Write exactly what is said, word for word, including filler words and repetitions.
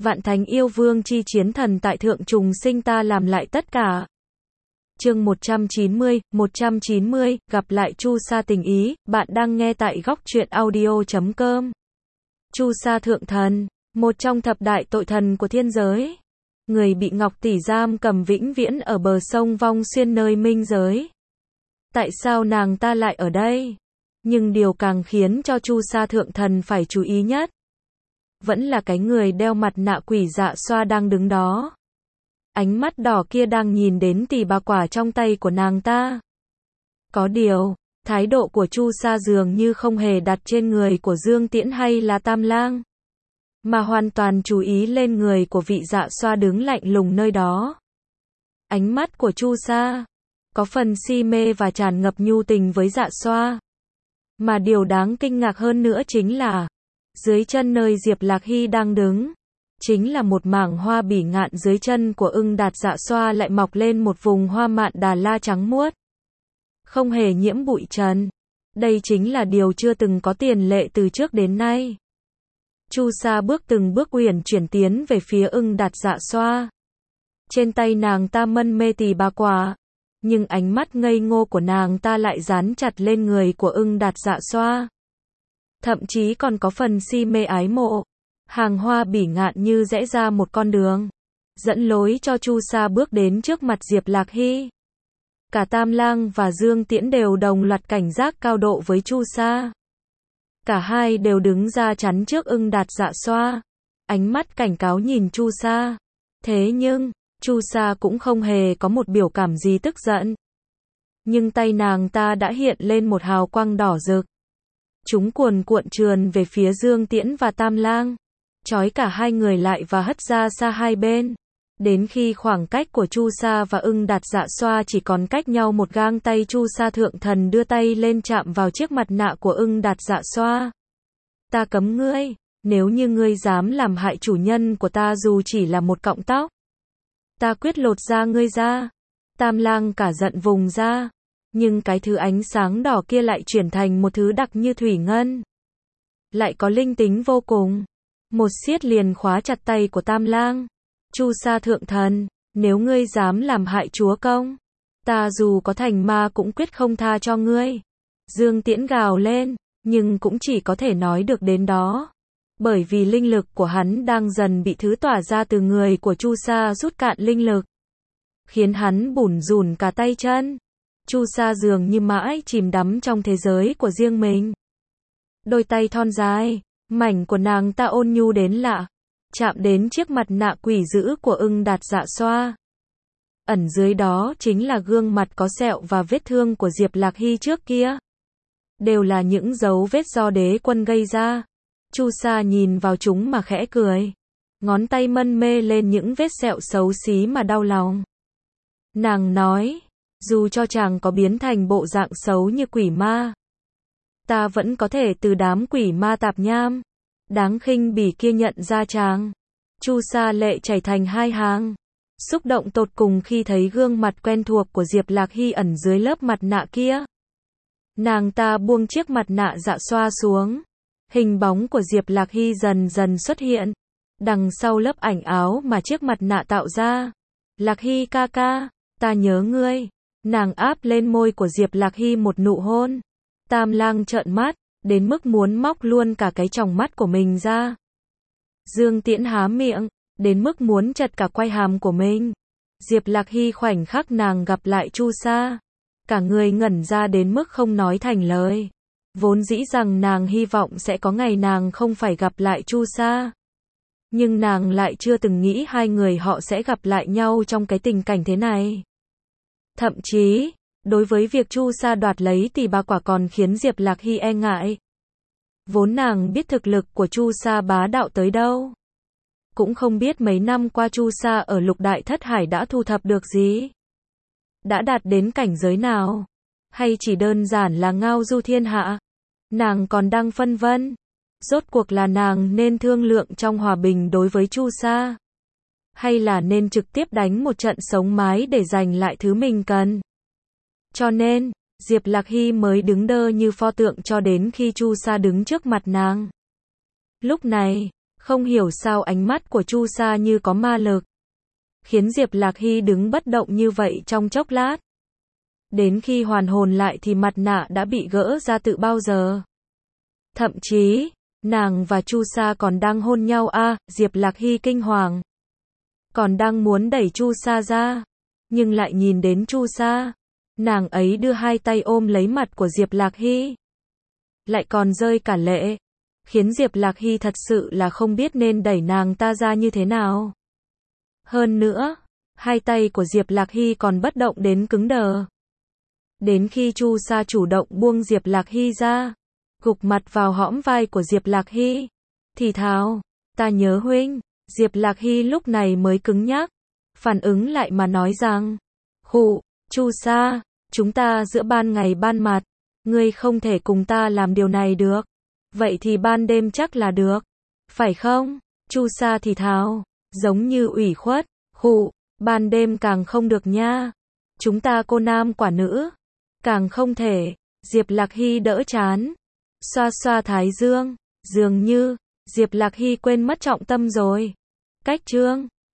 Vạn thánh yêu vương chi chiến thần tại thượng trùng sinh ta làm lại tất cả. Chương một trăm chín mươi, một trăm chín mươi, gặp lại Chu Sa tình ý, bạn đang nghe tại góc truyện audio chấm com. Chu Sa thượng thần, một trong thập đại tội thần của thiên giới. Người bị Ngọc Tỷ giam cầm vĩnh viễn ở bờ sông Vong Xuyên nơi minh giới. Tại sao nàng ta lại ở đây? Nhưng điều càng khiến cho Chu Sa thượng thần phải chú ý nhất vẫn là cái người đeo mặt nạ quỷ dạ xoa đang đứng đó. Ánh mắt đỏ kia đang nhìn đến tỷ bà quả trong tay của nàng ta. Có điều, thái độ của Chu Sa dường như không hề đặt trên người của Dương Tiễn hay là Tam Lang, mà hoàn toàn chú ý lên người của vị dạ xoa đứng lạnh lùng nơi đó. Ánh mắt của Chu Sa có phần si mê và tràn ngập nhu tình với dạ xoa. Mà điều đáng kinh ngạc hơn nữa chính là dưới chân nơi Diệp Lạc Hy đang đứng, chính là một mảng hoa bỉ ngạn. Dưới chân của ưng đạt dạ xoa lại mọc lên một vùng hoa mạn đà la trắng muốt, không hề nhiễm bụi trần. Đây chính là điều chưa từng có tiền lệ từ trước đến nay. Chu Sa bước từng bước uyển chuyển tiến về phía ưng đạt dạ xoa. Trên tay nàng ta mân mê tỳ bà quả, nhưng ánh mắt ngây ngô của nàng ta lại dán chặt lên người của ưng đạt dạ xoa. Thậm chí còn có phần si mê ái mộ. Hàng hoa bỉ ngạn như rẽ ra một con đường, dẫn lối cho Chu Sa bước đến trước mặt Diệp Lạc Hy. Cả Tam Lang và Dương Tiễn đều đồng loạt cảnh giác cao độ với Chu Sa. Cả hai đều đứng ra chắn trước ưng đạt dạ xoa, ánh mắt cảnh cáo nhìn Chu Sa. Thế nhưng, Chu Sa cũng không hề có một biểu cảm gì tức giận. Nhưng tay nàng ta đã hiện lên một hào quang đỏ rực. Chúng cuồn cuộn trườn về phía Dương Tiễn và Tam Lang, trói cả hai người lại và hất ra xa hai bên. Đến khi khoảng cách của Chu Sa và ưng đạt dạ xoa chỉ còn cách nhau một gang tay, Chu Sa thượng thần đưa tay lên chạm vào chiếc mặt nạ của ưng đạt dạ xoa. Ta cấm ngươi, nếu như ngươi dám làm hại chủ nhân của ta dù chỉ là một cọng tóc, ta quyết lột da ngươi ra. Tam Lang cả giận vùng ra, nhưng cái thứ ánh sáng đỏ kia lại chuyển thành một thứ đặc như thủy ngân, lại có linh tính vô cùng. Một siết liền khóa chặt tay của Tam Lang. Chu Sa thượng thần, nếu ngươi dám làm hại chúa công, ta dù có thành ma cũng quyết không tha cho ngươi. Dương Tiễn gào lên, nhưng cũng chỉ có thể nói được đến đó. Bởi vì linh lực của hắn đang dần bị thứ tỏa ra từ người của Chu Sa rút cạn linh lực, khiến hắn bủn rủn cả tay chân. Chu Sa dường như mãi chìm đắm trong thế giới của riêng mình. Đôi tay thon dài, mảnh của nàng ta ôn nhu đến lạ, chạm đến chiếc mặt nạ quỷ dữ của ưng đạt dạ xoa. Ẩn dưới đó chính là gương mặt có sẹo và vết thương của Diệp Lạc Hy trước kia. Đều là những dấu vết do đế quân gây ra. Chu Sa nhìn vào chúng mà khẽ cười. Ngón tay mân mê lên những vết sẹo xấu xí mà đau lòng. Nàng nói, dù cho chàng có biến thành bộ dạng xấu như quỷ ma, ta vẫn có thể từ đám quỷ ma tạp nham đáng khinh bỉ kia nhận ra chàng. Chu Sa lệ chảy thành hai hàng, xúc động tột cùng khi thấy gương mặt quen thuộc của Diệp Lạc Hy ẩn dưới lớp mặt nạ kia. Nàng ta buông chiếc mặt nạ dạ xoa xuống. Hình bóng của Diệp Lạc Hy dần dần xuất hiện đằng sau lớp ảnh áo mà chiếc mặt nạ tạo ra. Lạc Hy ca ca, ta nhớ ngươi. Nàng áp lên môi của Diệp Lạc Hy một nụ hôn. Tam Lang trợn mắt, đến mức muốn móc luôn cả cái tròng mắt của mình ra. Dương Tiễn há miệng, đến mức muốn chặt cả quai hàm của mình. Diệp Lạc Hy khoảnh khắc nàng gặp lại Chu Sa, cả người ngẩn ra đến mức không nói thành lời. Vốn dĩ rằng nàng hy vọng sẽ có ngày nàng không phải gặp lại Chu Sa, nhưng nàng lại chưa từng nghĩ hai người họ sẽ gặp lại nhau trong cái tình cảnh thế này. Thậm chí, đối với việc Chu Sa đoạt lấy tỷ bà quả còn khiến Diệp Lạc Hy e ngại. Vốn nàng biết thực lực của Chu Sa bá đạo tới đâu, cũng không biết mấy năm qua Chu Sa ở Lục Đại Thất Hải đã thu thập được gì, đã đạt đến cảnh giới nào, hay chỉ đơn giản là ngao du thiên hạ. Nàng còn đang phân vân, rốt cuộc là nàng nên thương lượng trong hòa bình đối với Chu Sa, hay là nên trực tiếp đánh một trận sống mái để giành lại thứ mình cần. Cho nên, Diệp Lạc Hy mới đứng đơ như pho tượng cho đến khi Chu Sa đứng trước mặt nàng. Lúc này, Không hiểu sao ánh mắt của Chu Sa như có ma lực, khiến Diệp Lạc Hy đứng bất động như vậy trong chốc lát. Đến khi hoàn hồn lại thì mặt nạ đã bị gỡ ra từ bao giờ. Thậm chí, nàng và Chu Sa còn đang hôn nhau a, à, Diệp Lạc Hy kinh hoàng. Còn đang muốn đẩy Chu Sa ra, nhưng lại nhìn đến Chu Sa, nàng ấy đưa hai tay ôm lấy mặt của Diệp Lạc Hy, lại còn rơi cả lệ, khiến Diệp Lạc Hy thật sự là không biết nên đẩy nàng ta ra như thế nào. Hơn nữa, hai tay của Diệp Lạc Hy còn bất động đến cứng đờ. Đến khi Chu Sa chủ động buông Diệp Lạc Hy ra, gục mặt vào hõm vai của Diệp Lạc Hy, thì thào, ta nhớ huynh. Diệp Lạc Hy lúc này mới cứng nhắc, phản ứng lại mà nói rằng, khụ, Chu Sa, chúng ta giữa ban ngày ban mặt, ngươi không thể cùng ta làm điều này được. Vậy thì ban đêm chắc là được, phải không? Chu Sa thì thào, giống như ủy khuất, khụ, ban đêm càng không được nha. Chúng ta cô nam quả nữ, càng không thể. Diệp Lạc Hy đỡ chán, xoa xoa thái dương, dường như Diệp Lạc Hy quên mất trọng tâm rồi. Cách chương